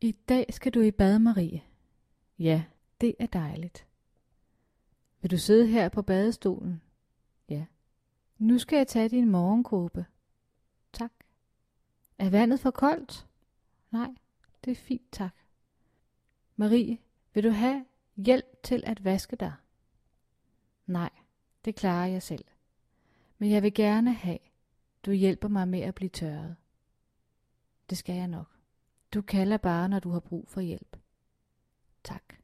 I dag skal du i bad, Marie. Ja, det er dejligt. Vil du sidde her på badestolen? Ja. Nu skal jeg tage din morgenkåbe. Tak. Er vandet for koldt? Nej, det er fint, tak. Marie, vil du have hjælp til at vaske dig? Nej, det klarer jeg selv. Men jeg vil gerne have, du hjælper mig med at blive tørret. Det skal jeg nok. Du kalder bare, når du har brug for hjælp. Tak.